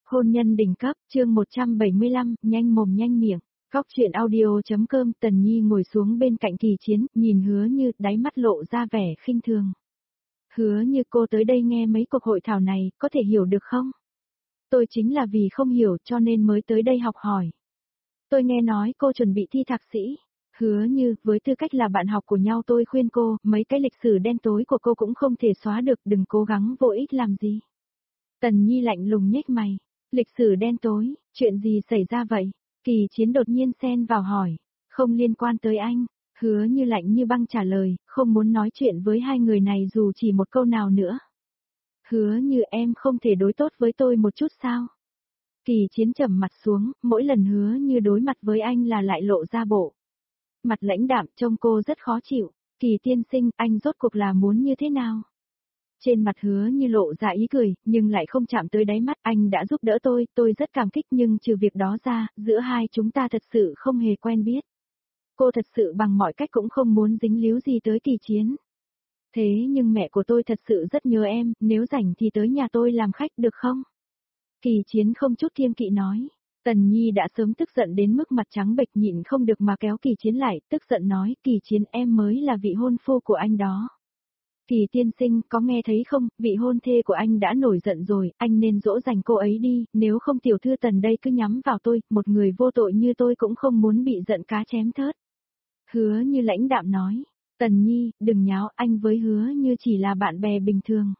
Hôn nhân đỉnh cấp, chương 175, nhanh mồm nhanh miệng. Góc truyện audio.com. Tần Nhi ngồi xuống bên cạnh Kỳ Chiến, nhìn Hứa Như, đáy mắt lộ ra vẻ khinh thường. Hứa Như, cô tới đây nghe mấy cuộc hội thảo này, có thể hiểu được không? Tôi chính là vì không hiểu cho nên mới tới đây học hỏi. Tôi nghe nói cô chuẩn bị thi thạc sĩ. Hứa Như, với tư cách là bạn học của nhau tôi khuyên cô, mấy cái lịch sử đen tối của cô cũng không thể xóa được, đừng cố gắng vô ích làm gì. Tần Nhi lạnh lùng nhếch mày. Lịch sử đen tối, chuyện gì xảy ra vậy? Kỳ Chiến đột nhiên xen vào hỏi. Không liên quan tới anh. Hứa Như lạnh như băng trả lời, không muốn nói chuyện với hai người này dù chỉ một câu nào nữa. Hứa Như, em không thể đối tốt với tôi một chút sao? Kỳ Chiến trầm mặt xuống, mỗi lần Hứa Như đối mặt với anh là lại lộ ra bộ mặt lãnh đạm, trông cô rất khó chịu. Kỳ tiên sinh, anh rốt cuộc là muốn như thế nào? Trên mặt Hứa Như lộ ra ý cười, nhưng lại không chạm tới đáy mắt. Anh đã giúp đỡ tôi rất cảm kích, nhưng trừ việc đó ra, giữa hai chúng ta thật sự không hề quen biết. Cô thật sự bằng mọi cách cũng không muốn dính líu gì tới Kỳ Chiến. Thế nhưng mẹ của tôi thật sự rất nhớ em, nếu rảnh thì tới nhà tôi làm khách được không? Kỳ Chiến không chút kiêng kỵ nói. Tần Nhi đã sớm tức giận đến mức mặt trắng bệch, nhịn không được mà kéo Kỳ Chiến lại, tức giận nói, Kỳ Chiến, em mới là vị hôn phu của anh đó. Kỳ tiên sinh, có nghe thấy không, vị hôn thê của anh đã nổi giận rồi, anh nên dỗ dành cô ấy đi, nếu không tiểu thư Tần đây cứ nhắm vào tôi, một người vô tội như tôi cũng không muốn bị giận cá chém thớt. Hứa Như lãnh đạm nói, Tần Nhi, đừng nháo, anh với Hứa Như chỉ là bạn bè bình thường.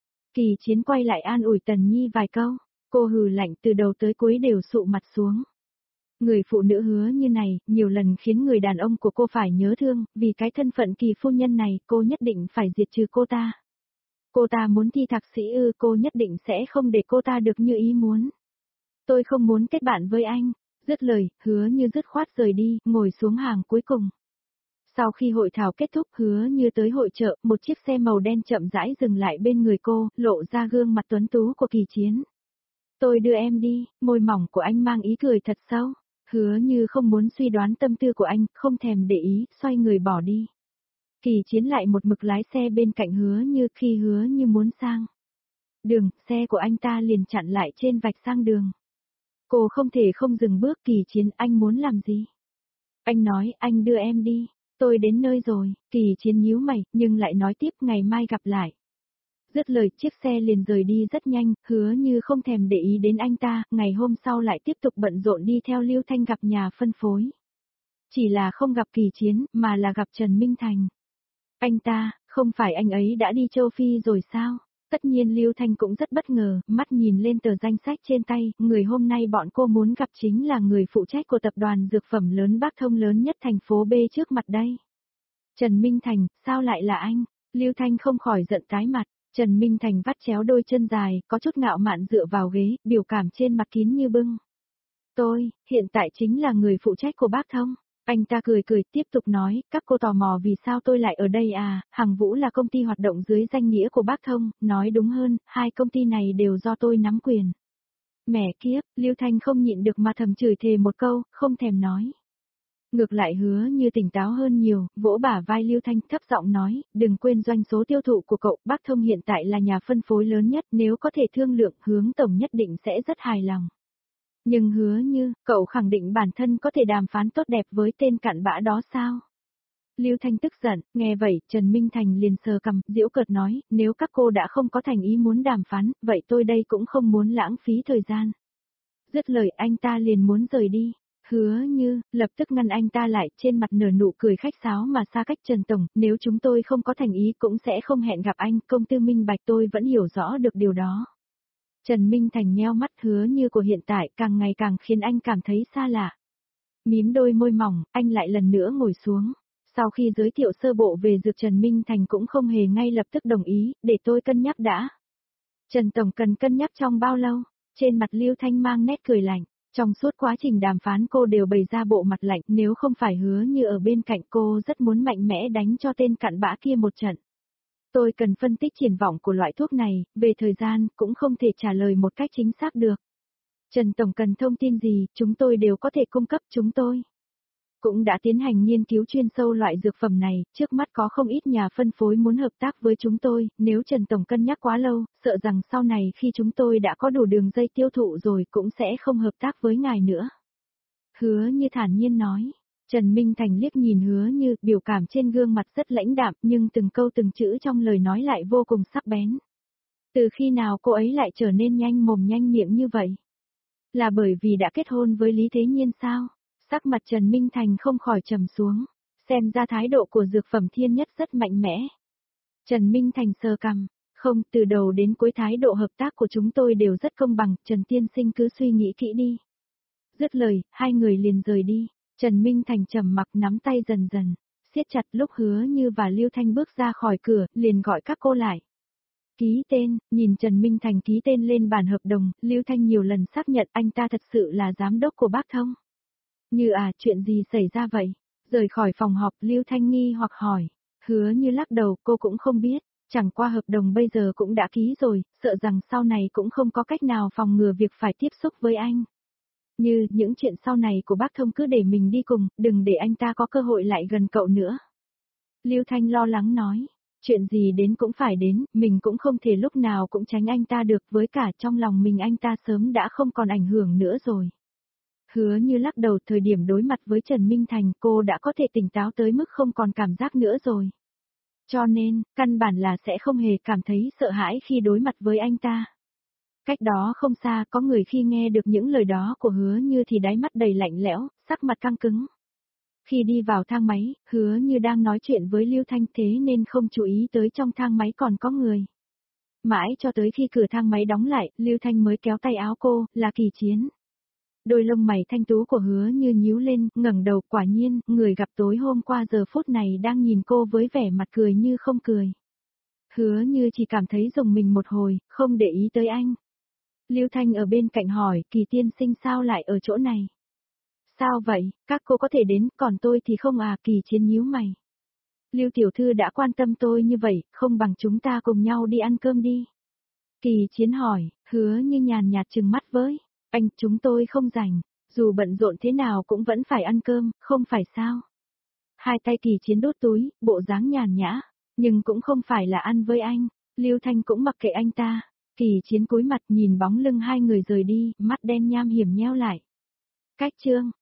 Kỳ Chiến quay lại an ủi Tần Nhi vài câu, cô hừ lạnh từ đầu tới cuối đều sụ mặt xuống. Người phụ nữ Hứa Như này, nhiều lần khiến người đàn ông của cô phải nhớ thương, vì cái thân phận Kỳ phu nhân này, cô nhất định phải diệt trừ cô ta. Cô ta muốn thi thạc sĩ cô nhất định sẽ không để cô ta được như ý muốn. Tôi không muốn kết bạn với anh. Dứt lời, Hứa Như dứt khoát rời đi, ngồi xuống hàng cuối cùng. Sau khi hội thảo kết thúc, Hứa Như tới hội chợ, một chiếc xe màu đen chậm rãi dừng lại bên người cô, lộ ra gương mặt tuấn tú của Kỳ Chiến. Tôi đưa em đi, môi mỏng của anh mang ý cười thật sâu. Hứa Như không muốn suy đoán tâm tư của anh, không thèm để ý, xoay người bỏ đi. Kỳ Chiến lại một mực lái xe bên cạnh Hứa Như, khi Hứa Như muốn sang đường, xe của anh ta liền chặn lại trên vạch sang đường. Cô không thể không dừng bước. Kỳ Chiến, anh muốn làm gì? Anh nói, anh đưa em đi, tôi đến nơi rồi. Kỳ Chiến nhíu mày, nhưng lại nói tiếp, ngày mai gặp lại. Dứt lời, chiếc xe liền rời đi rất nhanh. Hứa Như không thèm để ý đến anh ta, ngày hôm sau lại tiếp tục bận rộn đi theo Lưu Thanh gặp nhà phân phối. Chỉ là không gặp Kỳ Chiến, mà là gặp Trần Minh Thành. Anh ta, không phải anh ấy đã đi châu Phi rồi sao? Tất nhiên Lưu Thanh cũng rất bất ngờ, mắt nhìn lên tờ danh sách trên tay, người hôm nay bọn cô muốn gặp chính là người phụ trách của tập đoàn dược phẩm lớn Bắc Thông lớn nhất thành phố B trước mặt đây. Trần Minh Thành, sao lại là anh? Lưu Thanh không khỏi giận tái mặt. Trần Minh Thành vắt chéo đôi chân dài, có chút ngạo mạn dựa vào ghế, biểu cảm trên mặt kín như bưng. Tôi, hiện tại chính là người phụ trách của Bắc Thông. Anh ta cười cười tiếp tục nói, các cô tò mò vì sao tôi lại ở đây à, Hằng Vũ là công ty hoạt động dưới danh nghĩa của Bắc Thông, nói đúng hơn, hai công ty này đều do tôi nắm quyền. Mẹ kiếp, Lưu Thanh không nhịn được mà thầm chửi thề một câu, không thèm nói. Ngược lại Hứa Như tỉnh táo hơn nhiều, vỗ bả vai Lưu Thanh thấp giọng nói, đừng quên doanh số tiêu thụ của cậu, Bắc Thông hiện tại là nhà phân phối lớn nhất, nếu có thể thương lượng, Hướng tổng nhất định sẽ rất hài lòng. Nhưng Hứa Như, cậu khẳng định bản thân có thể đàm phán tốt đẹp với tên cặn bã đó sao? Lưu Thanh tức giận, nghe vậy, Trần Minh Thành liền sờ cằm, giễu cợt nói, nếu các cô đã không có thành ý muốn đàm phán, vậy tôi đây cũng không muốn lãng phí thời gian. Dứt lời anh ta liền muốn rời đi. Hứa Như, lập tức ngăn anh ta lại, trên mặt nở nụ cười khách sáo mà xa cách. Trần Tổng, nếu chúng tôi không có thành ý cũng sẽ không hẹn gặp anh, công tư minh bạch tôi vẫn hiểu rõ được điều đó. Trần Minh Thành nheo mắt. Hứa Như của hiện tại càng ngày càng khiến anh cảm thấy xa lạ. Mím đôi môi mỏng, anh lại lần nữa ngồi xuống. Sau khi giới thiệu sơ bộ về dược, Trần Minh Thành cũng không hề ngay lập tức đồng ý, để tôi cân nhắc đã. Trần Tổng cần cân nhắc trong bao lâu? Trên mặt Lưu Thanh mang nét cười lạnh. Trong suốt quá trình đàm phán cô đều bày ra bộ mặt lạnh, nếu không phải Hứa Như ở bên cạnh cô rất muốn mạnh mẽ đánh cho tên cặn bã kia một trận. Tôi cần phân tích triển vọng của loại thuốc này, về thời gian, cũng không thể trả lời một cách chính xác được. Trần Tổng cần thông tin gì, chúng tôi đều có thể cung cấp chúng tôi. cũng đã tiến hành nghiên cứu chuyên sâu loại dược phẩm này, trước mắt có không ít nhà phân phối muốn hợp tác với chúng tôi, nếu Trần Tổng cân nhắc quá lâu, sợ rằng sau này khi chúng tôi đã có đủ đường dây tiêu thụ rồi cũng sẽ không hợp tác với ngài nữa. Hứa Như thản nhiên nói. Trần Minh Thành liếc nhìn Hứa Như, biểu cảm trên gương mặt rất lãnh đạm nhưng từng câu từng chữ trong lời nói lại vô cùng sắc bén. Từ khi nào cô ấy lại trở nên nhanh mồm nhanh miệng như vậy? Là bởi vì đã kết hôn với Lý Thế Nhiên sao? Sắc mặt Trần Minh Thành không khỏi trầm xuống, xem ra thái độ của dược phẩm Thiên Nhất rất mạnh mẽ. Trần Minh Thành sờ cằm, không, từ đầu đến cuối thái độ hợp tác của chúng tôi đều rất công bằng, Trần Tiên Sinh cứ suy nghĩ kỹ đi. Dứt lời, hai người liền rời đi, Trần Minh Thành trầm mặc nắm tay dần dần, siết chặt lúc Hứa Như và Lưu Thanh bước ra khỏi cửa, liền gọi các cô lại. Ký tên, nhìn Trần Minh Thành ký tên lên bản hợp đồng, Lưu Thanh nhiều lần xác nhận anh ta thật sự là giám đốc của Bác Thông. Như chuyện gì xảy ra vậy? Rời khỏi phòng họp Lưu Thanh nghi hoặc hỏi. Hứa Như lắc đầu, cô cũng không biết, chẳng qua hợp đồng bây giờ cũng đã ký rồi, sợ rằng sau này cũng không có cách nào phòng ngừa việc phải tiếp xúc với anh. Như, những chuyện sau này của Bác Thông cứ để mình đi cùng, đừng để anh ta có cơ hội lại gần cậu nữa. Lưu Thanh lo lắng nói. Chuyện gì đến cũng phải đến, mình cũng không thể lúc nào cũng tránh anh ta được, với cả trong lòng mình anh ta sớm đã không còn ảnh hưởng nữa rồi. Hứa Như lắc đầu, thời điểm đối mặt với Trần Minh Thành cô đã có thể tỉnh táo tới mức không còn cảm giác nữa rồi. Cho nên, căn bản là sẽ không hề cảm thấy sợ hãi khi đối mặt với anh ta. Cách đó không xa có người khi nghe được những lời đó của Hứa Như thì đáy mắt đầy lạnh lẽo, sắc mặt căng cứng. Khi đi vào thang máy, Hứa Như đang nói chuyện với Lưu Thanh thế nên không chú ý tới trong thang máy còn có người. Mãi cho tới khi cửa thang máy đóng lại, Lưu Thanh mới kéo tay áo cô, là Kỳ Chiến. Đôi lông mày thanh tú của Hứa Như nhíu lên, ngẩng đầu, quả nhiên, người gặp tối hôm qua giờ phút này đang nhìn cô với vẻ mặt cười như không cười. Hứa Như chỉ cảm thấy rùng mình một hồi, không để ý tới anh. Lưu Thanh ở bên cạnh hỏi, Kỳ tiên sinh sao lại ở chỗ này? Sao vậy, các cô có thể đến, còn tôi thì không Kỳ Chiến nhíu mày. Lưu tiểu thư đã quan tâm tôi như vậy, không bằng chúng ta cùng nhau đi ăn cơm đi. Kỳ Chiến hỏi, Hứa Như nhàn nhạt trừng mắt với, anh, chúng tôi không rảnh, dù bận rộn thế nào cũng vẫn phải ăn cơm, không phải sao? Hai tay Kỳ Chiến đút túi, bộ dáng nhàn nhã, nhưng cũng không phải là ăn với anh, Lưu Thanh cũng mặc kệ anh ta. Kỳ Chiến cúi mặt nhìn bóng lưng hai người rời đi, mắt đen nham hiểm nheo lại. Cách chương